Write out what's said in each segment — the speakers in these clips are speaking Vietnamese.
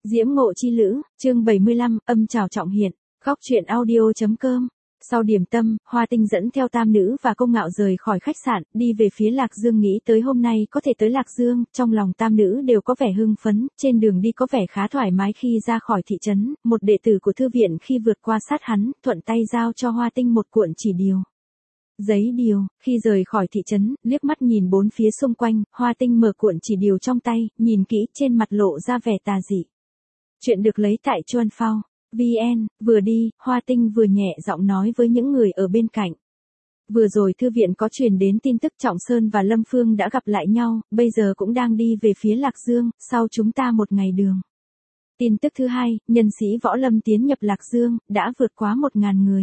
Diễm Ngộ Chi Lữ, chương 75, âm trào trọng hiện, góc truyện audio.com. Sau điểm tâm, Hoa Tinh dẫn theo tam nữ và Công Ngạo rời khỏi khách sạn, đi về phía Lạc Dương, nghĩ tới hôm nay có thể tới Lạc Dương, trong lòng tam nữ đều có vẻ hưng phấn, trên đường đi có vẻ khá thoải mái. Khi ra khỏi thị trấn, một đệ tử của thư viện khi vượt qua sát hắn, thuận tay giao cho Hoa Tinh một cuộn chỉ điều. Giấy điều, khi rời khỏi thị trấn, liếc mắt nhìn bốn phía xung quanh, Hoa Tinh mở cuộn chỉ điều trong tay, nhìn kỹ, trên mặt lộ ra vẻ tà dị. Chuyện được lấy tại Chuan Phao. VN, vừa đi, Hoa Tinh vừa nhẹ giọng nói với những người ở bên cạnh. Vừa rồi thư viện có truyền đến tin tức Trọng Sơn và Lâm Phương đã gặp lại nhau, bây giờ cũng đang đi về phía Lạc Dương, sau chúng ta một ngày đường. Tin tức thứ hai, nhân sĩ võ lâm tiến nhập Lạc Dương, đã vượt quá 1.000 người.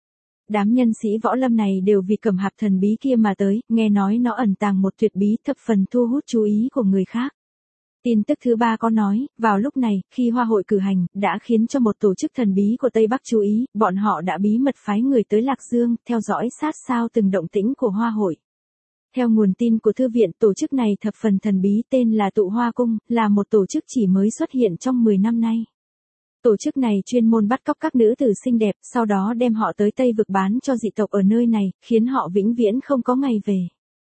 Đám nhân sĩ võ lâm này đều vì cẩm hạp thần bí kia mà tới, nghe nói nó ẩn tàng một tuyệt bí thập phần thu hút chú ý của người khác. Tin tức thứ ba có nói, vào lúc này, khi hoa hội cử hành, đã khiến cho một tổ chức thần bí của Tây Bắc chú ý, bọn họ đã bí mật phái người tới Lạc Dương, theo dõi sát sao từng động tĩnh của hoa hội. Theo nguồn tin của thư viện, tổ chức này thập phần thần bí tên là Tụ Hoa Cung, là một tổ chức chỉ mới xuất hiện trong 10 năm nay. Tổ chức này chuyên môn bắt cóc các nữ tử xinh đẹp, sau đó đem họ tới Tây Vực bán cho dị tộc ở nơi này, khiến họ vĩnh viễn không có ngày về.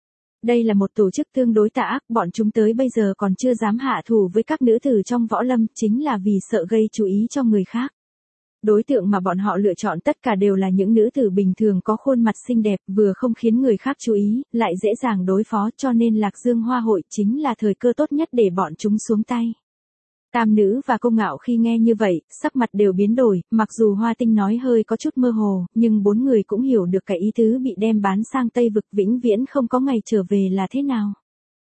Đây là một tổ chức tương đối tà ác, bọn chúng tới bây giờ còn chưa dám hạ thủ với các nữ tử trong võ lâm, chính là vì sợ gây chú ý cho người khác. Đối tượng mà bọn họ lựa chọn tất cả đều là những nữ tử bình thường có khuôn mặt xinh đẹp, vừa không khiến người khác chú ý, lại dễ dàng đối phó, cho nên Lạc Dương Hoa hội chính là thời cơ tốt nhất để bọn chúng xuống tay. Tam nữ và Công Ngạo khi nghe như vậy, sắc mặt đều biến đổi, mặc dù Hoa Tinh nói hơi có chút mơ hồ, nhưng bốn người cũng hiểu được cái ý tứ bị đem bán sang Tây Vực vĩnh viễn không có ngày trở về là thế nào.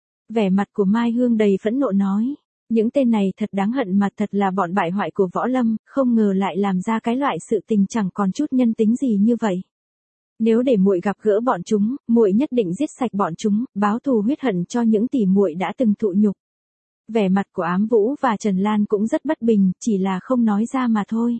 Vẻ mặt của Mai Hương đầy phẫn nộ nói, những tên này thật đáng hận mà, thật là bọn bại hoại của võ lâm, không ngờ lại làm ra cái loại sự tình chẳng còn chút nhân tính gì như vậy. Nếu để muội gặp gỡ bọn chúng, muội nhất định giết sạch bọn chúng, báo thù huyết hận cho những tỷ muội đã từng thụ nhục. Vẻ mặt của Ám Vũ và Trần Lan cũng rất bất bình, chỉ là không nói ra mà thôi.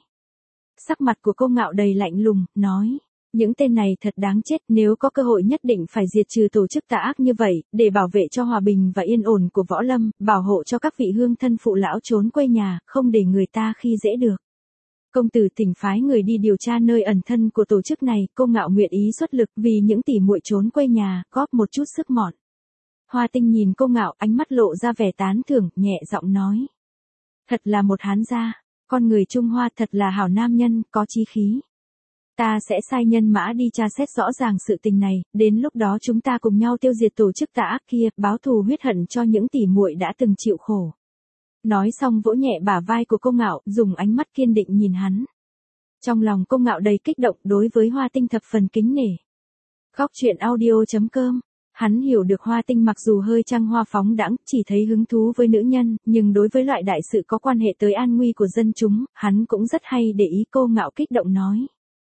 Sắc mặt của Công Ngạo đầy lạnh lùng, nói, những tên này thật đáng chết, nếu có cơ hội nhất định phải diệt trừ tổ chức tà ác như vậy, để bảo vệ cho hòa bình và yên ổn của võ lâm, bảo hộ cho các vị hương thân phụ lão trốn quê nhà, không để người ta khi dễ được. Công tử thỉnh phái người đi điều tra nơi ẩn thân của tổ chức này, Công Ngạo nguyện ý xuất lực vì những tỷ muội trốn quê nhà, góp một chút sức mọn. Hoa Tinh nhìn Công Ngạo, ánh mắt lộ ra vẻ tán thưởng, nhẹ giọng nói. Thật là một hán gia, con người Trung Hoa thật là hảo nam nhân, có chí khí. Ta sẽ sai nhân mã đi tra xét rõ ràng sự tình này, đến lúc đó chúng ta cùng nhau tiêu diệt tổ chức tà ác kia, báo thù huyết hận cho những tỷ muội đã từng chịu khổ. Nói xong vỗ nhẹ bả vai của Công Ngạo, dùng ánh mắt kiên định nhìn hắn. Trong lòng Công Ngạo đầy kích động, đối với Hoa Tinh thập phần kính nể. Góc truyện audio.com. Hắn hiểu được Hoa Tinh mặc dù hơi trăng hoa phóng đãng, chỉ thấy hứng thú với nữ nhân, nhưng đối với loại đại sự có quan hệ tới an nguy của dân chúng, hắn cũng rất hay để ý. Cô Ngạo kích động nói.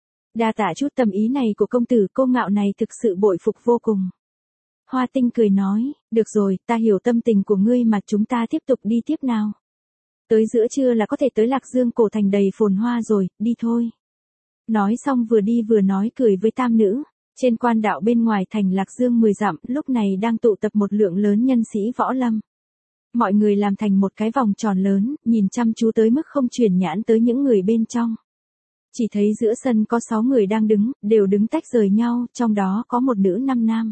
Đa tạ chút tâm ý này của công tử, Cô Ngạo này thực sự bội phục vô cùng. Hoa Tinh cười nói, được rồi, ta hiểu tâm tình của ngươi mà, chúng ta tiếp tục đi tiếp nào. Tới giữa trưa là có thể tới Lạc Dương cổ thành đầy phồn hoa rồi, đi thôi. Nói xong vừa đi vừa nói cười với tam nữ. Trên quan đạo bên ngoài thành Lạc Dương 10 dặm, lúc này đang tụ tập một lượng lớn nhân sĩ võ lâm. Mọi người làm thành một cái vòng tròn lớn, nhìn chăm chú tới mức không chuyển nhãn tới những người bên trong. Chỉ thấy giữa sân có 6 người đang đứng, đều đứng tách rời nhau, trong đó có một nữ 5 nam.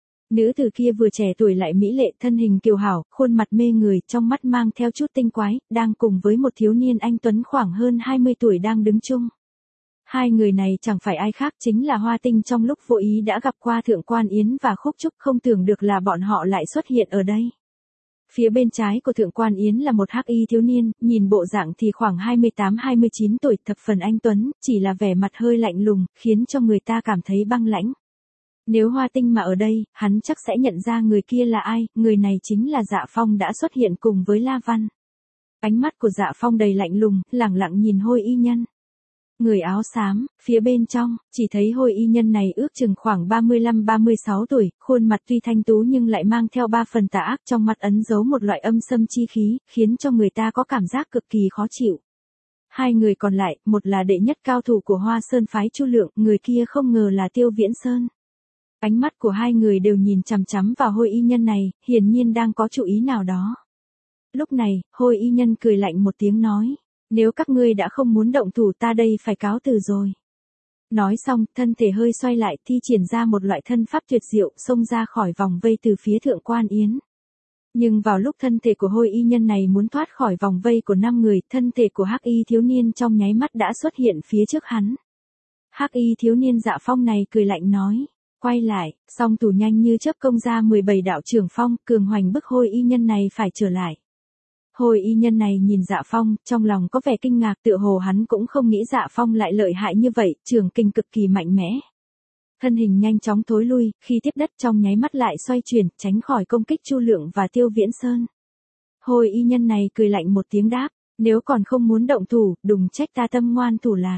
Nữ tử kia vừa trẻ tuổi lại mỹ lệ, thân hình kiều hảo, khuôn mặt mê người, trong mắt mang theo chút tinh quái, đang cùng với một thiếu niên anh tuấn khoảng hơn 20 tuổi đang đứng chung. Hai người này chẳng phải ai khác, chính là Hoa Tinh trong lúc vô ý đã gặp qua Thượng Quan Yến và Khúc Trúc, không tưởng được là bọn họ lại xuất hiện ở đây. Phía bên trái của Thượng Quan Yến là một hắc y thiếu niên, nhìn bộ dạng thì khoảng 28-29 tuổi, thập phần anh tuấn, chỉ là vẻ mặt hơi lạnh lùng, khiến cho người ta cảm thấy băng lãnh. Nếu Hoa Tinh mà ở đây, hắn chắc sẽ nhận ra người kia là ai, người này chính là Dạ Phong đã xuất hiện cùng với La Văn. Ánh mắt của Dạ Phong đầy lạnh lùng, lẳng lặng nhìn Hôi Y Nhân. Người áo xám, phía bên trong, chỉ thấy Hôi Y Nhân này ước chừng khoảng 35-36 tuổi, khuôn mặt tuy thanh tú nhưng lại mang theo 3 phần tà ác, trong mặt ấn giấu một loại âm xâm chi khí, khiến cho người ta có cảm giác cực kỳ khó chịu. Hai người còn lại, một là đệ nhất cao thủ của Hoa Sơn phái Chu Lượng, người kia không ngờ là Tiêu Viễn Sơn. Ánh mắt của hai người đều nhìn chằm chằm vào Hôi Y Nhân này, hiển nhiên đang có chủ ý nào đó. Lúc này, Hôi y nhân cười lạnh một tiếng nói. Nếu các ngươi đã không muốn động thủ ta đây phải cáo từ rồi. Nói xong, thân thể hơi xoay lại thi triển ra một loại thân pháp tuyệt diệu xông ra khỏi vòng vây từ phía Thượng Quan Yến. Nhưng vào lúc thân thể của Hôi y nhân này muốn thoát khỏi vòng vây của 5 người, thân thể của Hắc y thiếu niên trong nháy mắt đã xuất hiện phía trước hắn. Hắc y thiếu niên Dạ Phong này cười lạnh nói. Quay lại, song thủ nhanh như chớp công ra 17 đạo trường phong, cường hoành bức Hôi y nhân này phải trở lại. Hôi y nhân này nhìn Dạ Phong, trong lòng có vẻ kinh ngạc, tựa hồ hắn cũng không nghĩ Dạ Phong lại lợi hại như vậy, trường kình cực kỳ mạnh mẽ. Thân hình nhanh chóng thối lui, khi tiếp đất trong nháy mắt lại xoay chuyển, tránh khỏi công kích Chu Lượng và Tiêu Viễn Sơn. Hôi y nhân này cười lạnh một tiếng đáp, nếu còn không muốn động thủ, đừng trách ta tâm ngoan thủ lạt.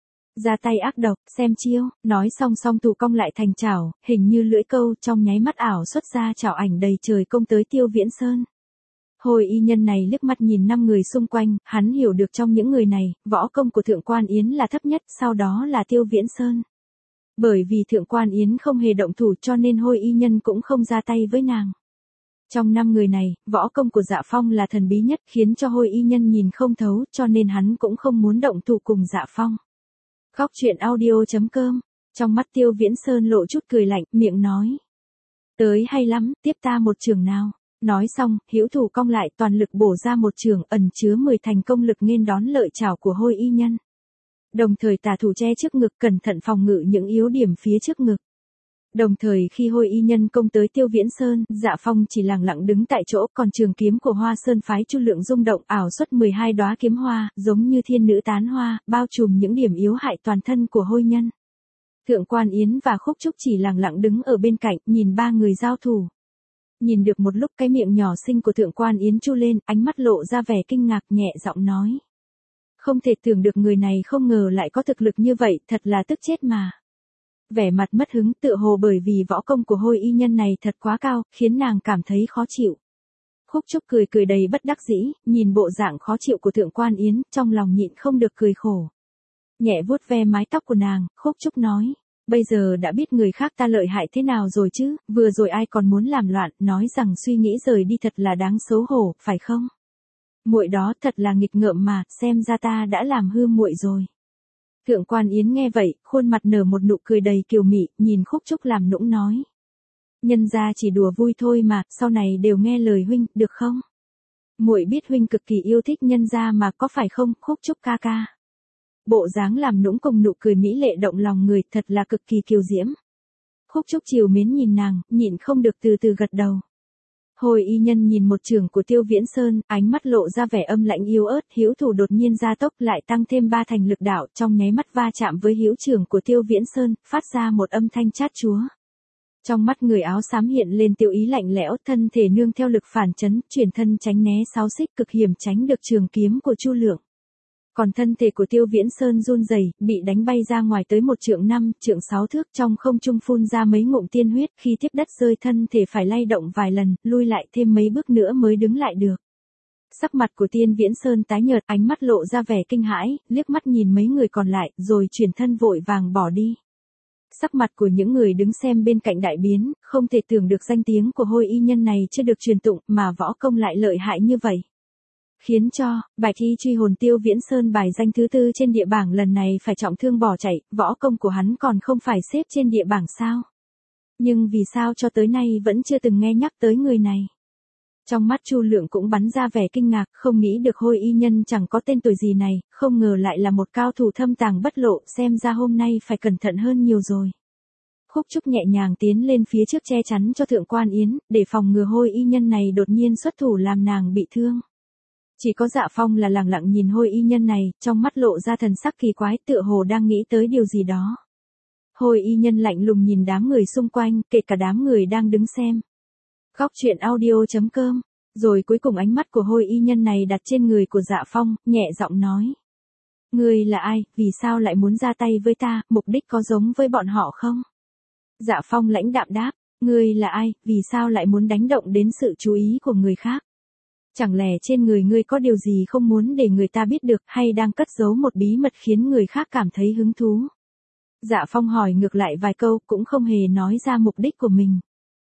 Ra tay ác độc, xem chiêu, nói xong song thủ cong lại thành chảo, hình như lưỡi câu trong nháy mắt ảo xuất ra chảo ảnh đầy trời công tới Tiêu Viễn Sơn. Hôi y nhân này liếc mắt nhìn 5 người xung quanh, hắn hiểu được trong những người này, võ công của Thượng Quan Yến là thấp nhất, sau đó là Tiêu Viễn Sơn. Bởi vì Thượng Quan Yến không hề động thủ cho nên Hôi y nhân cũng không ra tay với nàng. Trong 5 người này, võ công của Dạ Phong là thần bí nhất khiến cho Hôi y nhân nhìn không thấu cho nên hắn cũng không muốn động thủ cùng Dạ Phong. Khóc chuyện audio.com, trong mắt Tiêu Viễn Sơn lộ chút cười lạnh, miệng nói. Tới hay lắm, tiếp ta một trường nào. Nói xong, hữu thủ cong lại toàn lực bổ ra một trường ẩn chứa 10 thành công lực nghênh đón lợi chảo của Hôi y nhân. Đồng thời tả thủ che trước ngực cẩn thận phòng ngự những yếu điểm phía trước ngực. Đồng thời khi Hôi y nhân công tới Tiêu Viễn Sơn, Dạ Phong chỉ lặng lặng đứng tại chỗ, còn trường kiếm của Hoa Sơn phái Chu Lượng rung động ảo xuất 12 đóa kiếm hoa, giống như thiên nữ tán hoa, bao trùm những điểm yếu hại toàn thân của Hôi nhân. Thượng Quan Yến và Khúc Trúc chỉ lặng lặng đứng ở bên cạnh, nhìn 3 người giao thủ. Nhìn được một lúc cái miệng nhỏ xinh của Thượng Quan Yến chu lên, ánh mắt lộ ra vẻ kinh ngạc nhẹ giọng nói. Không thể tưởng được người này không ngờ lại có thực lực như vậy, thật là tức chết mà. Vẻ mặt mất hứng tựa hồ bởi vì võ công của Hôi y nhân này thật quá cao, khiến nàng cảm thấy khó chịu. Khúc Trúc cười cười đầy bất đắc dĩ, nhìn bộ dạng khó chịu của Thượng Quan Yến, trong lòng nhịn không được cười khổ. Nhẹ vuốt ve mái tóc của nàng, Khúc Trúc nói. Bây giờ đã biết người khác ta lợi hại thế nào rồi chứ, vừa rồi ai còn muốn làm loạn, nói rằng suy nghĩ rời đi thật là đáng xấu hổ, phải không? Muội đó thật là nghịch ngợm mà, xem ra ta đã làm hư muội rồi. Thượng Quan Yến nghe vậy, khuôn mặt nở một nụ cười đầy kiều mị, nhìn Khúc Trúc làm nũng nói. Nhân ra chỉ đùa vui thôi mà, sau này đều nghe lời huynh, được không? Muội biết huynh cực kỳ yêu thích nhân ra mà có phải không, Khúc Trúc ca ca? Bộ dáng làm nũng cùng nụ cười mỹ lệ động lòng người, thật là cực kỳ kiều diễm. Khúc Trúc chiều mến nhìn nàng, nhịn không được từ từ gật đầu. Hôi y nhân nhìn một trường của Tiêu Viễn Sơn, ánh mắt lộ ra vẻ âm lãnh yếu ớt, hữu thủ đột nhiên gia tốc lại tăng thêm 3 thành lực đạo, trong nháy mắt va chạm với hữu trường của Tiêu Viễn Sơn, phát ra một âm thanh chát chúa. Trong mắt người áo xám hiện lên tiêu ý lạnh lẽo, thân thể nương theo lực phản chấn, chuyển thân tránh né 6 xích cực hiểm tránh được trường kiếm của Chu Lượng. Còn thân thể của Tiêu Viễn Sơn run rẩy, bị đánh bay ra ngoài tới 1 trượng 5, trượng 6 thước, trong không trung phun ra mấy ngụm tiên huyết, khi tiếp đất rơi thân thể phải lay động vài lần, lui lại thêm mấy bước nữa mới đứng lại được. Sắc mặt của Tiên Viễn Sơn tái nhợt, ánh mắt lộ ra vẻ kinh hãi, liếc mắt nhìn mấy người còn lại, rồi chuyển thân vội vàng bỏ đi. Sắc mặt của những người đứng xem bên cạnh đại biến, không thể tưởng được danh tiếng của Hôi y nhân này chưa được truyền tụng, mà võ công lại lợi hại như vậy. Khiến cho, Bạch Y truy hồn Tiêu Viễn Sơn bài danh thứ 4 trên địa bảng lần này phải trọng thương bỏ chạy, võ công của hắn còn không phải xếp trên địa bảng sao? Nhưng vì sao cho tới nay vẫn chưa từng nghe nhắc tới người này? Trong mắt Chu Lượng cũng bắn ra vẻ kinh ngạc, không nghĩ được Hôi y nhân chẳng có tên tuổi gì này, không ngờ lại là một cao thủ thâm tàng bất lộ, xem ra hôm nay phải cẩn thận hơn nhiều rồi. Khúc Trúc nhẹ nhàng tiến lên phía trước che chắn cho Thượng Quan Yến, để phòng ngừa Hôi y nhân này đột nhiên xuất thủ làm nàng bị thương. Chỉ có Dạ Phong là lặng lặng nhìn Hôi y nhân này, trong mắt lộ ra thần sắc kỳ quái, tựa hồ đang nghĩ tới điều gì đó. Hôi y nhân lạnh lùng nhìn đám người xung quanh, kể cả đám người đang đứng xem. Khóc chuyện audio.com, rồi cuối cùng ánh mắt của Hôi y nhân này đặt trên người của Dạ Phong, nhẹ giọng nói. Ngươi là ai, vì sao lại muốn ra tay với ta, mục đích có giống với bọn họ không? Dạ Phong lãnh đạm đáp, ngươi là ai, vì sao lại muốn đánh động đến sự chú ý của người khác? Chẳng lẽ trên người ngươi có điều gì không muốn để người ta biết được, hay đang cất giấu một bí mật khiến người khác cảm thấy hứng thú? Dạ Phong hỏi ngược lại vài câu, cũng không hề nói ra mục đích của mình.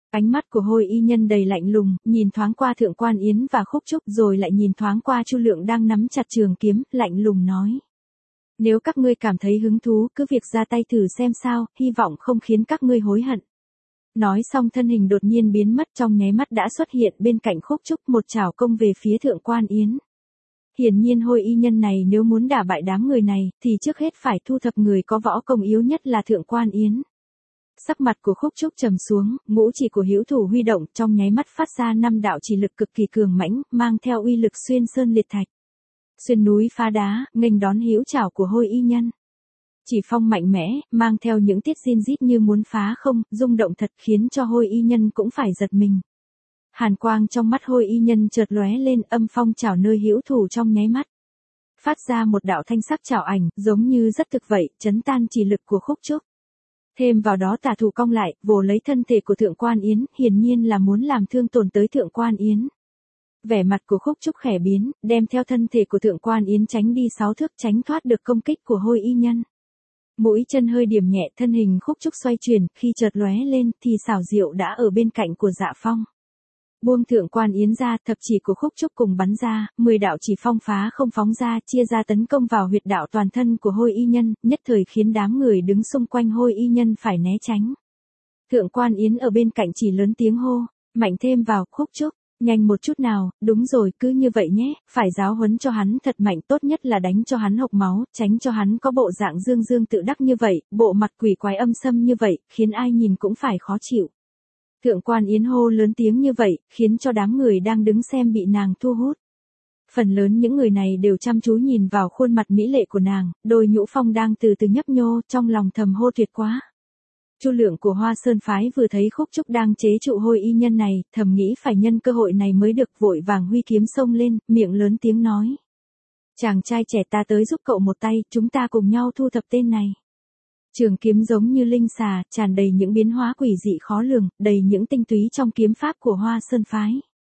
Ánh mắt của Hôi Y Nhân đầy lạnh lùng, nhìn thoáng qua Thượng Quan Yến và Khúc Trúc rồi lại nhìn thoáng qua Chu Lượng đang nắm chặt trường kiếm, lạnh lùng nói. Nếu các ngươi cảm thấy hứng thú, cứ việc ra tay thử xem sao, hy vọng không khiến các ngươi hối hận. Nói xong thân hình đột nhiên biến mất, trong nháy mắt đã xuất hiện bên cạnh Khúc Trúc, một chảo công về phía Thượng Quan Yến. Hiển nhiên Hôi Y Nhân này nếu muốn đả bại đám người này, thì trước hết phải thu thập người có võ công yếu nhất là Thượng Quan Yến. Sắc mặt của Khúc Trúc trầm xuống, ngũ chỉ của hữu thủ huy động, trong nháy mắt phát ra 5 đạo chỉ lực cực kỳ cường mãnh, mang theo uy lực xuyên sơn liệt thạch, xuyên núi phá đá, nghênh đón hữu chảo của Hôi Y Nhân. Chỉ phong mạnh mẽ, mang theo những tiết rin rít như muốn phá không, rung động thật khiến cho Hôi Y Nhân cũng phải giật mình. Hàn quang trong mắt Hôi Y Nhân chợt lóe lên, âm phong chảo nơi hữu thủ trong nháy mắt. Phát ra một đạo thanh sắc chảo ảnh, giống như rất thực vậy, chấn tan chỉ lực của Khúc Trúc. Thêm vào đó tà thủ cong lại, vồ lấy thân thể của Thượng Quan Yến, hiển nhiên là muốn làm thương tổn tới Thượng Quan Yến. Vẻ mặt của Khúc Trúc khẽ biến, đem theo thân thể của Thượng Quan Yến tránh đi 6 thước, tránh thoát được công kích của Hôi Y Nhân. Mũi chân hơi điểm nhẹ, thân hình Khúc Trúc xoay chuyển, khi chợt lóe lên thì xảo diệu đã ở bên cạnh của Dạ Phong. Buông Thượng Quan Yến ra, thập chỉ của Khúc Trúc cùng bắn ra, 10 đạo chỉ phong phá không phóng ra, chia ra tấn công vào huyệt đạo toàn thân của Hôi Y Nhân, nhất thời khiến đám người đứng xung quanh Hôi Y Nhân phải né tránh. Thượng Quan Yến ở bên cạnh chỉ lớn tiếng hô, mạnh thêm vào, Khúc Trúc, nhanh một chút nào, đúng rồi, cứ như vậy nhé, phải giáo huấn cho hắn thật mạnh, tốt nhất là đánh cho hắn hộc máu, tránh cho hắn có bộ dạng dương dương tự đắc như vậy, bộ mặt quỷ quái âm xâm như vậy, khiến ai nhìn cũng phải khó chịu. Thượng Quan Yến hô lớn tiếng như vậy, khiến cho đám người đang đứng xem bị nàng thu hút. Phần lớn những người này đều chăm chú nhìn vào khuôn mặt mỹ lệ của nàng, đôi nhũ phong đang từ từ nhấp nhô, trong lòng thầm hô tuyệt quá. Chu Lượng của Hoa Sơn phái vừa thấy Khúc Trúc đang chế trụ Hôi Y Nhân này, thầm nghĩ phải nhân cơ hội này mới được, vội vàng huy kiếm xông lên, miệng lớn tiếng nói. Chàng trai trẻ, ta tới giúp cậu một tay, chúng ta cùng nhau thu thập tên này. Trường kiếm giống như linh xà, tràn đầy những biến hóa quỷ dị khó lường, đầy những tinh túy trong kiếm pháp của Hoa Sơn phái.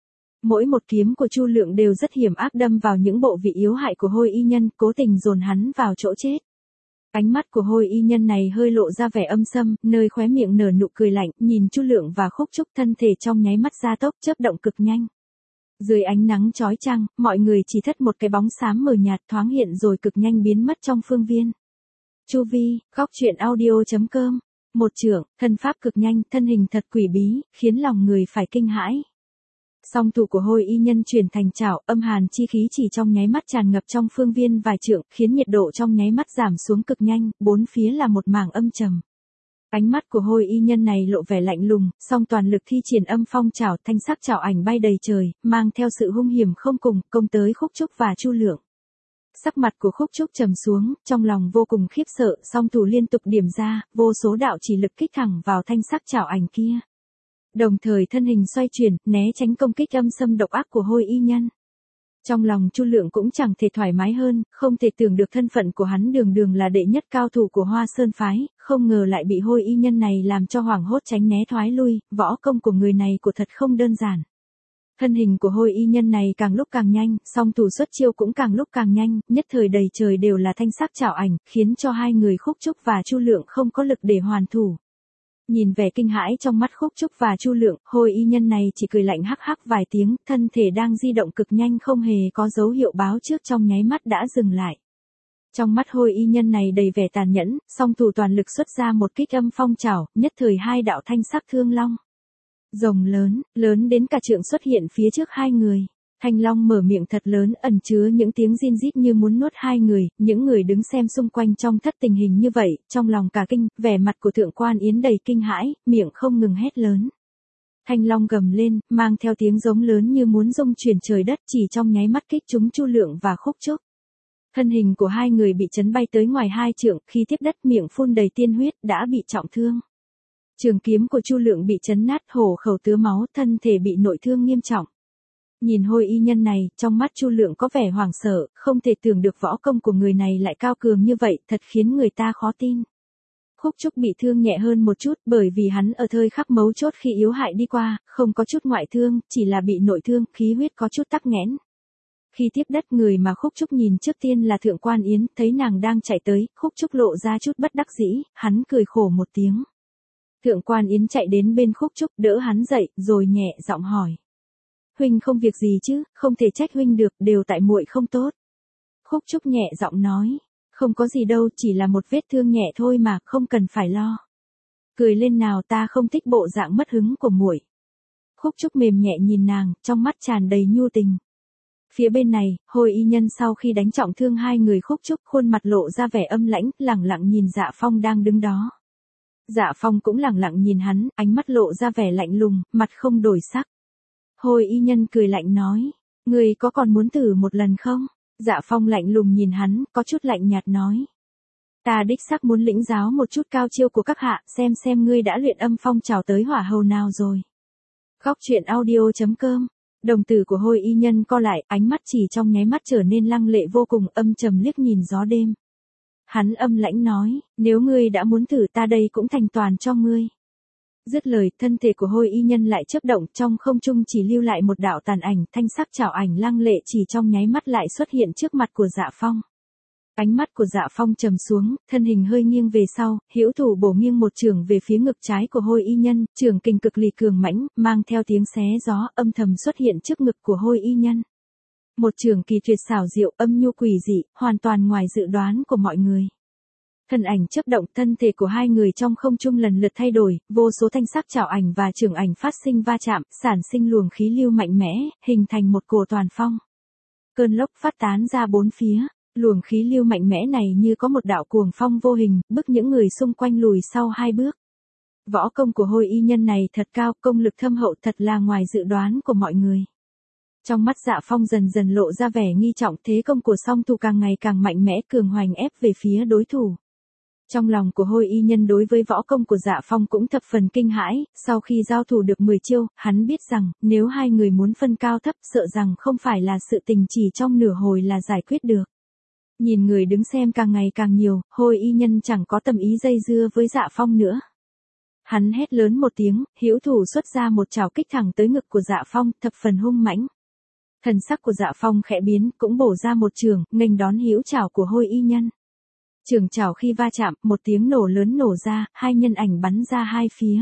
Mỗi một kiếm của Chu Lượng đều rất hiểm ác, đâm vào những bộ vị yếu hại của Hôi Y Nhân, cố tình dồn hắn vào chỗ chết. Ánh mắt của Hôi Y Nhân này hơi lộ ra vẻ âm sâm, nơi khóe miệng nở nụ cười lạnh, nhìn Chu Lượng và Khúc Trúc, thân thể trong nháy mắt gia tốc, chớp động cực nhanh. Dưới ánh nắng chói chang, mọi người chỉ thất một cái bóng xám mờ nhạt thoáng hiện rồi cực nhanh biến mất trong phương viên. Chu Vi, góc truyện audio.com. Một chưởng, thân pháp cực nhanh, thân hình thật quỷ bí, khiến lòng người phải kinh hãi. Song thủ của Hôi Y Nhân chuyển thành chảo, âm hàn chi khí chỉ trong nháy mắt tràn ngập trong phương viên vài trượng, khiến nhiệt độ trong nháy mắt giảm xuống cực nhanh, bốn phía là một mảng âm trầm. Ánh mắt của Hôi Y Nhân này lộ vẻ lạnh lùng, song toàn lực thi triển âm phong chảo, thanh sắc chảo ảnh bay đầy trời, mang theo sự hung hiểm không cùng, công tới Khúc Trúc và Chu Lượng. Sắc mặt của Khúc Trúc trầm xuống, trong lòng vô cùng khiếp sợ, song thủ liên tục điểm ra, vô số đạo chỉ lực kích thẳng vào thanh sắc chảo ảnh kia. Đồng thời thân hình xoay chuyển, né tránh công kích âm xâm độc ác của Hôi Y Nhân. Trong lòng Chu Lượng cũng chẳng thể thoải mái hơn, không thể tưởng được thân phận của hắn đường đường là đệ nhất cao thủ của Hoa Sơn phái, không ngờ lại bị Hôi Y Nhân này làm cho hoảng hốt tránh né thoái lui, võ công của người này của thật không đơn giản. Thân hình của Hôi Y Nhân này càng lúc càng nhanh, song thủ xuất chiêu cũng càng lúc càng nhanh, nhất thời đầy trời đều là thanh sắc chảo ảnh, khiến cho hai người Khúc Trúc và Chu Lượng không có lực để hoàn thủ. Nhìn vẻ kinh hãi trong mắt Khúc Trúc và Chu Lượng, Hôi Y Nhân này chỉ cười lạnh hắc hắc vài tiếng, thân thể đang di động cực nhanh không hề có dấu hiệu báo trước, trong nháy mắt đã dừng lại. Trong mắt Hôi Y Nhân này đầy vẻ tàn nhẫn, song thủ toàn lực xuất ra một kích âm phong chảo, nhất thời hai đạo thanh sắc thương long. Rồng lớn, lớn đến cả trượng xuất hiện phía trước hai người. Thanh long mở miệng thật lớn, ẩn chứa những tiếng rin rít như muốn nuốt hai người, những người đứng xem xung quanh trong thất tình hình như vậy, trong lòng cả kinh, vẻ mặt của Thượng Quan Yến đầy kinh hãi, miệng không ngừng hét lớn. Thanh long gầm lên, mang theo tiếng giống lớn như muốn rung chuyển trời đất, chỉ trong nháy mắt kích trúng Chu Lượng và Khúc Trúc. Thân hình của hai người bị chấn bay tới ngoài hai trượng, khi tiếp đất miệng phun đầy tiên huyết, đã bị trọng thương. Trường kiếm của Chu Lượng bị chấn nát, hổ khẩu tứa máu, thân thể bị nội thương nghiêm trọng. Nhìn Hôi Y Nhân này, trong mắt Chu Lượng có vẻ hoảng sợ, không thể tưởng được võ công của người này lại cao cường như vậy, thật khiến người ta khó tin. Khúc Trúc bị thương nhẹ hơn một chút, bởi vì hắn ở thời khắc mấu chốt khi yếu hại đi qua, không có chút ngoại thương, chỉ là bị nội thương, khí huyết có chút tắc nghẽn. Khi tiếp đất, người mà Khúc Trúc nhìn trước tiên là Thượng Quan Yến, thấy nàng đang chạy tới, Khúc Trúc lộ ra chút bất đắc dĩ, hắn cười khổ một tiếng. Thượng quan Yến chạy đến bên Khúc Trúc đỡ hắn dậy, rồi nhẹ giọng hỏi. Huynh không việc gì chứ, không thể trách huynh được, đều tại muội không tốt. Khúc Trúc nhẹ giọng nói, không có gì đâu, chỉ là một vết thương nhẹ thôi mà, không cần phải lo. Cười lên nào, ta không thích bộ dạng mất hứng của muội. Khúc Trúc mềm nhẹ nhìn nàng, trong mắt tràn đầy nhu tình. Phía bên này, Hồi Y Nhân sau khi đánh trọng thương hai người Khúc Trúc, khuôn mặt lộ ra vẻ âm lãnh, lẳng lặng nhìn Dạ Phong đang đứng đó. Dạ Phong cũng lẳng lặng nhìn hắn, ánh mắt lộ ra vẻ lạnh lùng, mặt không đổi sắc. Hồi Y Nhân cười lạnh nói, người có còn muốn thử một lần không? Dạ Phong lạnh lùng nhìn hắn, có chút lạnh nhạt nói. Ta đích xác muốn lĩnh giáo một chút cao chiêu của các hạ, xem ngươi đã luyện âm phong trào tới hỏa hầu nào rồi. Góc truyện audio.com. Đồng tử của Hồi Y Nhân co lại, ánh mắt chỉ trong nháy mắt trở nên lăng lệ vô cùng, âm trầm liếc nhìn gió đêm. Hắn âm lãnh nói, nếu ngươi đã muốn thử ta đây cũng thành toàn cho ngươi. Dứt lời, thân thể của Hồi Y Nhân lại chớp động, trong không trung chỉ lưu lại một đạo tàn ảnh, thanh sắc chảo ảnh lăng lệ chỉ trong nháy mắt lại xuất hiện trước mặt của Dạ Phong. Ánh mắt của Dạ Phong trầm xuống, thân hình hơi nghiêng về sau, hữu thủ bổ nghiêng một chưởng về phía ngực trái của Hồi Y Nhân, chưởng kình cực lì cường mãnh, mang theo tiếng xé gió, âm thầm xuất hiện trước ngực của Hồi Y Nhân. Một chưởng kỳ tuyệt xảo diệu, âm nhu quỷ dị, hoàn toàn ngoài dự đoán của mọi người. Thân ảnh chớp động, thân thể của hai người trong không trung lần lượt thay đổi, vô số thanh sắc chảo ảnh và chưởng ảnh phát sinh va chạm, sản sinh luồng khí lưu mạnh mẽ, hình thành một cổ toàn phong. Cơn lốc phát tán ra bốn phía, luồng khí lưu mạnh mẽ này như có một đạo cuồng phong vô hình, bức những người xung quanh lùi sau hai bước. Võ công của Hồi Y Nhân này thật cao, công lực thâm hậu thật là ngoài dự đoán của mọi người. Trong mắt Dạ Phong dần dần lộ ra vẻ nghi trọng, thế công của song thủ càng ngày càng mạnh mẽ, cường hoành ép về phía đối thủ. Trong lòng của Hồi Y Nhân đối với võ công của Dạ Phong cũng thập phần kinh hãi, sau khi giao thủ được 10 chiêu, hắn biết rằng, nếu hai người muốn phân cao thấp sợ rằng không phải là sự tình chỉ trong nửa hồi là giải quyết được. Nhìn người đứng xem càng ngày càng nhiều, Hồi Y Nhân chẳng có tâm ý dây dưa với Dạ Phong nữa. Hắn hét lớn một tiếng, hữu thủ xuất ra một chảo kích thẳng tới ngực của Dạ Phong, thập phần hung mãnh. Thần sắc của Dạ Phong khẽ biến, cũng bổ ra một chưởng, nghênh đón hữu chảo của Hồi Y Nhân. Chưởng chảo khi va chạm, một tiếng nổ lớn nổ ra, hai nhân ảnh bắn ra hai phía.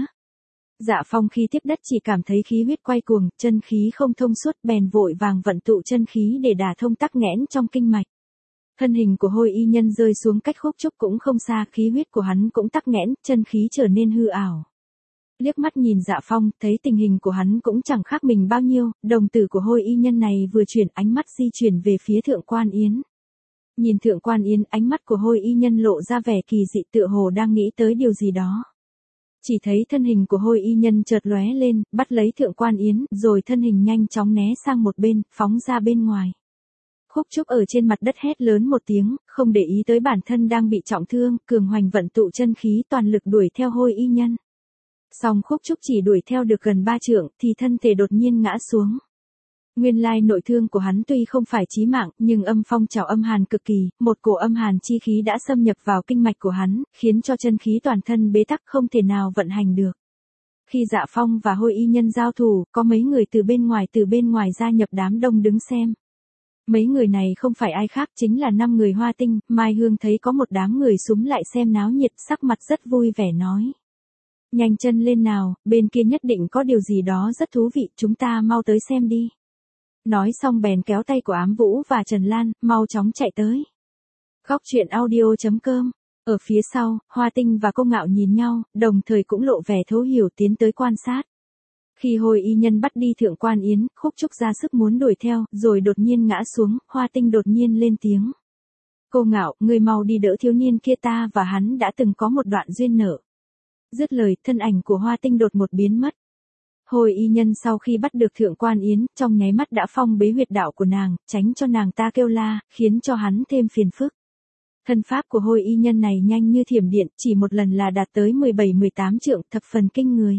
Dạ Phong khi tiếp đất chỉ cảm thấy khí huyết quay cuồng, chân khí không thông suốt, bèn vội vàng vận tụ chân khí để đả thông tắc nghẽn trong kinh mạch. Thân hình của Hồi Y Nhân rơi xuống cách Khúc Trúc cũng không xa, khí huyết của hắn cũng tắc nghẽn, chân khí trở nên hư ảo. Liếc mắt nhìn Dạ Phong, thấy tình hình của hắn cũng chẳng khác mình bao nhiêu, đồng tử của Hồi Y Nhân này vừa chuyển, ánh mắt di chuyển về phía Thượng quan Yến. Nhìn Thượng quan Yến, ánh mắt của Hồi Y Nhân lộ ra vẻ kỳ dị, tựa hồ đang nghĩ tới điều gì đó. Chỉ thấy thân hình của Hồi Y Nhân chợt lóe lên, bắt lấy Thượng quan Yến, rồi thân hình nhanh chóng né sang một bên, phóng ra bên ngoài. Khúc Trúc ở trên mặt đất hét lớn một tiếng, không để ý tới bản thân đang bị trọng thương, cường hoành vận tụ chân khí toàn lực đuổi theo Hồi Y Nhân. Song Khúc Trúc chỉ đuổi theo được gần 3 trượng, thì thân thể đột nhiên ngã xuống. Nguyên lai nội thương của hắn tuy không phải chí mạng, nhưng âm phong trào âm hàn cực kỳ, một cổ âm hàn chi khí đã xâm nhập vào kinh mạch của hắn, khiến cho chân khí toàn thân bế tắc không thể nào vận hành được. Khi Dạ Phong và Hồi Y Nhân giao thủ, có mấy người từ bên ngoài gia nhập đám đông đứng xem. Mấy người này không phải ai khác, chính là 5 người Hoa Tinh. Mai Hương thấy có một đám người xúm lại xem náo nhiệt, sắc mặt rất vui vẻ nói. Nhanh chân lên nào, bên kia nhất định có điều gì đó rất thú vị, chúng ta mau tới xem đi. Nói xong bèn kéo tay của Ám Vũ và Trần Lan, mau chóng chạy tới. Góc truyện audio.com. Ở phía sau, Hoa Tinh và Cô Ngạo nhìn nhau, đồng thời cũng lộ vẻ thấu hiểu tiến tới quan sát. Khi Hồi Y Nhân bắt đi Thượng quan Yến, Khúc Trúc ra sức muốn đuổi theo, rồi đột nhiên ngã xuống, Hoa Tinh đột nhiên lên tiếng. Cô Ngạo, người mau đi đỡ thiếu niên kia, ta và hắn đã từng có một đoạn duyên nợ. Dứt lời, thân ảnh của Hoa Tinh đột một biến mất. Hồi Y Nhân sau khi bắt được Thượng quan Yến, trong nháy mắt đã phong bế huyệt đạo của nàng, tránh cho nàng ta kêu la, khiến cho hắn thêm phiền phức. Thân pháp của Hồi Y Nhân này nhanh như thiểm điện, chỉ một lần là đạt tới 17-18 trượng, thập phần kinh người.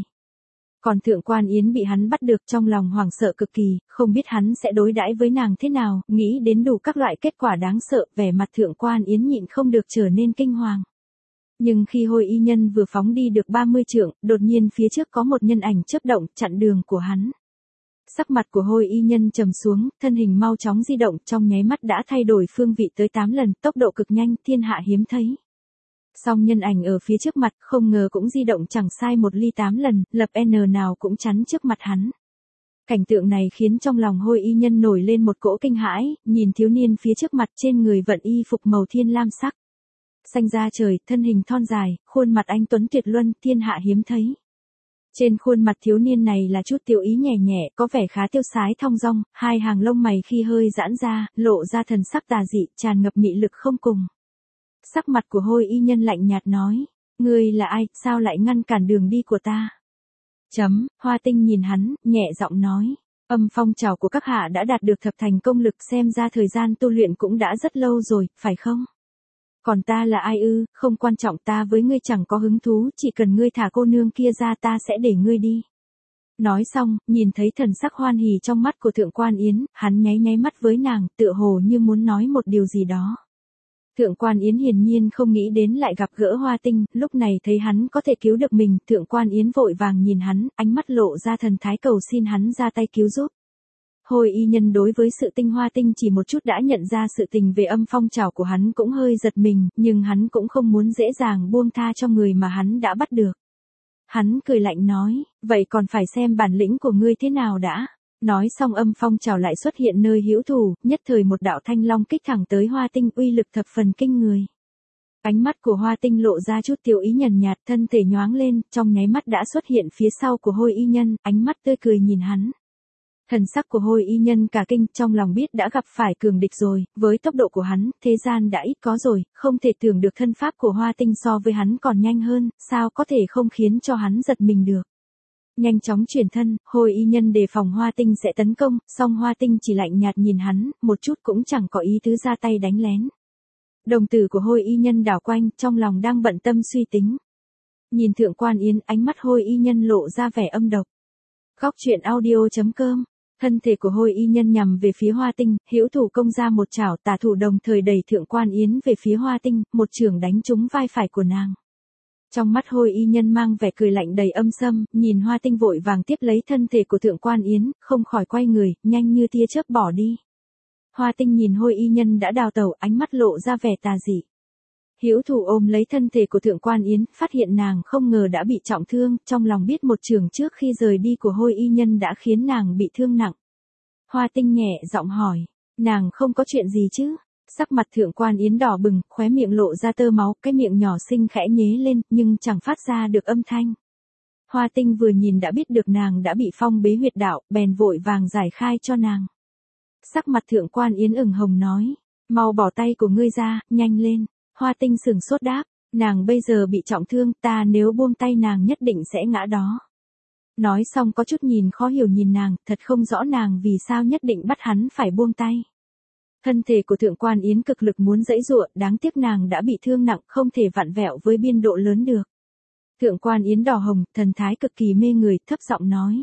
Còn Thượng quan Yến bị hắn bắt được, trong lòng hoảng sợ cực kỳ, không biết hắn sẽ đối đãi với nàng thế nào, nghĩ đến đủ các loại kết quả đáng sợ, vẻ mặt Thượng quan Yến nhịn không được trở nên kinh hoàng. Nhưng khi Hồi Y Nhân vừa phóng đi được 30 trượng, đột nhiên phía trước có một nhân ảnh chớp động chặn đường của hắn. Sắc mặt của Hồi Y Nhân trầm xuống, thân hình mau chóng di động, trong nháy mắt đã thay đổi phương vị tới 8 lần, tốc độ cực nhanh, thiên hạ hiếm thấy. Song nhân ảnh ở phía trước mặt không ngờ cũng di động chẳng sai 1 ly 8 lần, lập N nào cũng chắn trước mặt hắn. Cảnh tượng này khiến trong lòng Hôi Y Nhân nổi lên một cỗ kinh hãi, nhìn thiếu niên phía trước mặt trên người vận y phục màu thiên lam sắc. Xanh da trời, thân hình thon dài, khuôn mặt anh tuấn tuyệt luân, thiên hạ hiếm thấy. Trên khuôn mặt thiếu niên này là chút tiểu ý nhẹ nhẹ, có vẻ khá tiêu sái thong dong, hai hàng lông mày khi hơi giãn ra, lộ ra thần sắc tà dị, tràn ngập mị lực không cùng. Sắc mặt của Hôi Y Nhân lạnh nhạt nói, ngươi là ai, sao lại ngăn cản đường đi của ta? Hoa Tinh nhìn hắn, nhẹ giọng nói, âm phong trào của các hạ đã đạt được thập thành công lực, xem ra thời gian tu luyện cũng đã rất lâu rồi, phải không? Còn ta là ai ư, không quan trọng, ta với ngươi chẳng có hứng thú, chỉ cần ngươi thả cô nương kia ra ta sẽ để ngươi đi. Nói xong, nhìn thấy thần sắc hoan hỉ trong mắt của Thượng Quan Yến, hắn nháy nháy mắt với nàng, tựa hồ như muốn nói một điều gì đó. Thượng Quan Yến hiển nhiên không nghĩ đến lại gặp gỡ Hoa Tinh, lúc này thấy hắn có thể cứu được mình, Thượng Quan Yến vội vàng nhìn hắn, ánh mắt lộ ra thần thái cầu xin hắn ra tay cứu giúp. Hôi Y Nhân đối với sự tinh Hoa Tinh chỉ một chút đã nhận ra sự tình về âm phong trào của hắn cũng hơi giật mình, nhưng hắn cũng không muốn dễ dàng buông tha cho người mà hắn đã bắt được. Hắn cười lạnh nói, vậy còn phải xem bản lĩnh của ngươi thế nào đã. Nói xong âm phong trào lại xuất hiện nơi hữu thủ, nhất thời một đạo thanh long kích thẳng tới Hoa Tinh, uy lực thập phần kinh người. Ánh mắt của Hoa Tinh lộ ra chút tiểu ý nhàn nhạt, thân thể nhoáng lên, trong nháy mắt đã xuất hiện phía sau của Hôi Y Nhân, ánh mắt tươi cười nhìn hắn. Thần sắc của Hôi Y Nhân cả kinh, trong lòng biết đã gặp phải cường địch rồi, với tốc độ của hắn, thế gian đã ít có rồi, không thể tưởng được thân pháp của Hoa Tinh so với hắn còn nhanh hơn, sao có thể không khiến cho hắn giật mình được. Nhanh chóng chuyển thân, Hôi Y Nhân đề phòng Hoa Tinh sẽ tấn công, song Hoa Tinh chỉ lạnh nhạt nhìn hắn, một chút cũng chẳng có ý tứ ra tay đánh lén. Đồng tử của Hôi Y Nhân đảo quanh, trong lòng đang bận tâm suy tính. Nhìn Thượng Quan Yến, ánh mắt Hôi Y Nhân lộ ra vẻ âm độc. Góc truyện audio.com. Thân thể của Hôi Y Nhân nhằm về phía Hoa Tinh, hữu thủ công ra một chảo, tả thủ đồng thời đẩy Thượng Quan Yến về phía Hoa Tinh, một chưởng đánh trúng vai phải của nàng. Trong mắt Hôi Y Nhân mang vẻ cười lạnh đầy âm sâm, nhìn Hoa Tinh vội vàng tiếp lấy thân thể của Thượng Quan Yến, không khỏi quay người, nhanh như tia chớp bỏ đi. Hoa Tinh nhìn Hôi Y Nhân đã đào tẩu, ánh mắt lộ ra vẻ tà dị. Hữu thủ ôm lấy thân thể của Thượng Quan Yến, phát hiện nàng không ngờ đã bị trọng thương, trong lòng biết một chưởng trước khi rời đi của Hôi Y Nhân đã khiến nàng bị thương nặng. Hoa Tinh nhẹ giọng hỏi, nàng không có chuyện gì chứ? Sắc mặt Thượng Quan Yến đỏ bừng, khóe miệng lộ ra tơ máu, cái miệng nhỏ xinh khẽ nhế lên, nhưng chẳng phát ra được âm thanh. Hoa Tinh vừa nhìn đã biết được nàng đã bị phong bế huyệt đạo, bèn vội vàng giải khai cho nàng. Sắc mặt Thượng Quan Yến ửng hồng nói, mau bỏ tay của ngươi ra, nhanh lên. Hoa Tinh sừng sốt đáp, nàng bây giờ bị trọng thương, ta nếu buông tay nàng nhất định sẽ ngã đó. Nói xong có chút nhìn khó hiểu nhìn nàng, thật không rõ nàng vì sao nhất định bắt hắn phải buông tay. Thân thể của Thượng Quan Yến cực lực muốn giãy giụa, đáng tiếc nàng đã bị thương nặng, không thể vặn vẹo với biên độ lớn được. Thượng Quan Yến đỏ hồng, thần thái cực kỳ mê người, thấp giọng nói.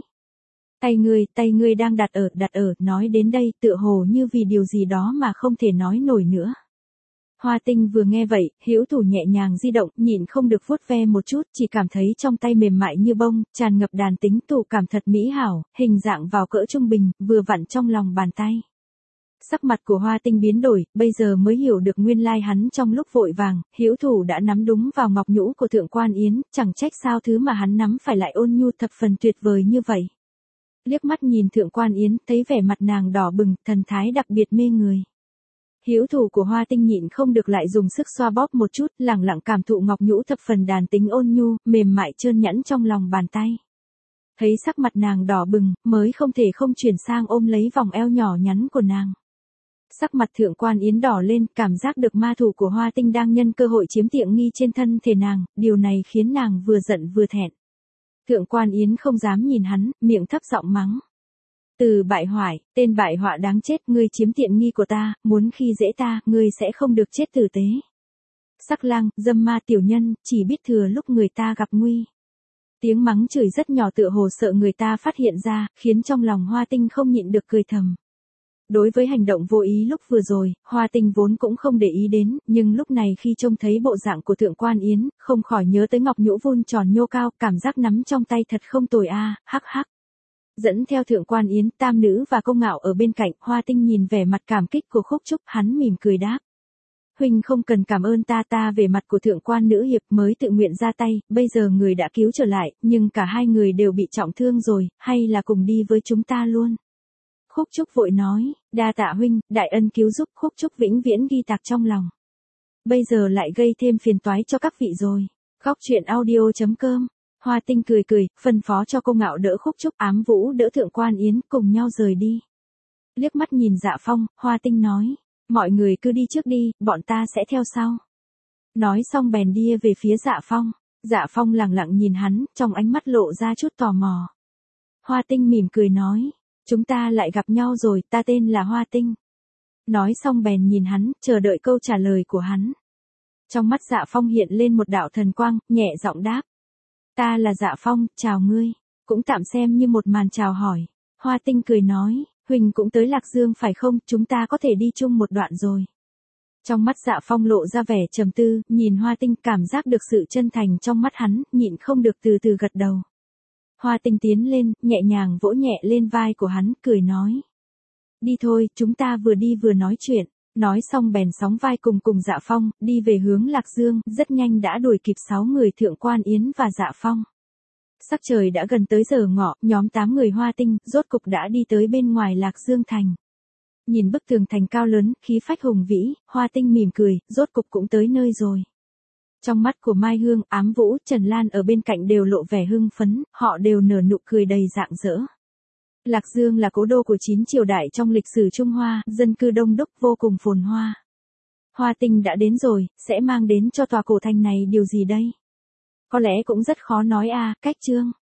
Tay ngươi đang đặt ở, nói đến đây tựa hồ như vì điều gì đó mà không thể nói nổi nữa. Hoa Tinh vừa nghe vậy, hữu thủ nhẹ nhàng di động, nhịn không được vuốt ve một chút, chỉ cảm thấy trong tay mềm mại như bông, tràn ngập đàn tính tụ cảm thật mỹ hảo, hình dạng vào cỡ trung bình, vừa vặn trong lòng bàn tay. Sắc mặt của Hoa Tinh biến đổi, bây giờ mới hiểu được nguyên lai hắn trong lúc vội vàng, hữu thủ đã nắm đúng vào ngọc nhũ của Thượng Quan Yến, chẳng trách sao thứ mà hắn nắm phải lại ôn nhu thập phần tuyệt vời như vậy. Liếc mắt nhìn Thượng Quan Yến, thấy vẻ mặt nàng đỏ bừng, thần thái đặc biệt mê người. Hữu thủ của Hoa Tinh nhịn không được lại dùng sức xoa bóp một chút, lẳng lặng cảm thụ ngọc nhũ thập phần đàn tính ôn nhu, mềm mại trơn nhẵn trong lòng bàn tay. Thấy sắc mặt nàng đỏ bừng, mới không thể không chuyển sang ôm lấy vòng eo nhỏ nhắn của nàng. Sắc mặt Thượng Quan Yến đỏ lên, cảm giác được ma thủ của Hoa Tinh đang nhân cơ hội chiếm tiện nghi trên thân thể nàng, điều này khiến nàng vừa giận vừa thẹn. Thượng Quan Yến không dám nhìn hắn, miệng thấp giọng mắng. Từ bại hoại, tên bại họa đáng chết, ngươi chiếm tiện nghi của ta, muốn khi dễ ta, ngươi sẽ không được chết tử tế. Sắc lang, dâm ma tiểu nhân, chỉ biết thừa lúc người ta gặp nguy. Tiếng mắng chửi rất nhỏ tựa hồ sợ người ta phát hiện ra, khiến trong lòng Hoa Tinh không nhịn được cười thầm. Đối với hành động vô ý lúc vừa rồi, Hoa Tinh vốn cũng không để ý đến, nhưng lúc này khi trông thấy bộ dạng của Thượng Quan Yến, không khỏi nhớ tới ngọc nhũ vun tròn nhô cao, cảm giác nắm trong tay thật không tồi a, hắc hắc. Dẫn theo Thượng Quan Yến, Tam Nữ và Công Ngạo ở bên cạnh, Hoa Tinh nhìn vẻ mặt cảm kích của Khúc Trúc, hắn mỉm cười đáp. huynh không cần cảm ơn ta về mặt của thượng quan nữ hiệp mới tự nguyện ra tay, bây giờ người đã cứu trở lại, nhưng cả hai người đều bị trọng thương rồi, hay là cùng đi với chúng ta luôn. Khúc Trúc vội nói, đa tạ huynh, đại ân cứu giúp. Khúc Trúc vĩnh viễn ghi tạc trong lòng. Bây giờ lại gây thêm phiền toái cho các vị rồi. Góc truyện audio.com. Hoa Tinh cười cười, phân phó cho Cô Ngạo đỡ Khúc Trúc, Ám Vũ đỡ Thượng quan Yến, cùng nhau rời đi. Liếc mắt nhìn Dạ Phong, Hoa Tinh nói, mọi người cứ đi trước đi, bọn ta sẽ theo sau. Nói xong bèn đi về phía Dạ Phong. Dạ Phong lặng lặng nhìn hắn, trong ánh mắt lộ ra chút tò mò. Hoa Tinh mỉm cười nói, chúng ta lại gặp nhau rồi, ta tên là Hoa Tinh. Nói xong bèn nhìn hắn, chờ đợi câu trả lời của hắn. Trong mắt Dạ Phong hiện lên một đạo thần quang, nhẹ giọng đáp. Ta là Dạ Phong, chào ngươi. Cũng tạm xem như một màn chào hỏi. Hoa Tinh cười nói, huynh cũng tới Lạc Dương phải không, chúng ta có thể đi chung một đoạn rồi. Trong mắt Dạ Phong lộ ra vẻ trầm tư, nhìn Hoa Tinh cảm giác được sự chân thành trong mắt hắn, nhịn không được từ từ gật đầu. Hoa Tinh tiến lên, nhẹ nhàng vỗ nhẹ lên vai của hắn, cười nói. Đi thôi, chúng ta vừa đi vừa nói chuyện. Nói xong bèn sóng vai cùng Dạ Phong, đi về hướng Lạc Dương, rất nhanh đã đuổi kịp 6 người Thượng quan Yến và Dạ Phong. Sắc trời đã gần tới giờ ngọ, nhóm 8 người Hoa Tinh, rốt cục đã đi tới bên ngoài Lạc Dương thành. Nhìn bức tường thành cao lớn, khí phách hùng vĩ, Hoa Tinh mỉm cười, rốt cục cũng tới nơi rồi. Trong mắt của Mai Hương, Ám Vũ, Trần Lan ở bên cạnh đều lộ vẻ hưng phấn, họ đều nở nụ cười đầy rạng rỡ. Lạc Dương là cố đô của 9 triều đại trong lịch sử Trung Hoa, dân cư đông đúc vô cùng phồn hoa. Hoa Tinh đã đến rồi, sẽ mang đến cho tòa cổ thành này điều gì đây? Có lẽ cũng rất khó nói cách chương.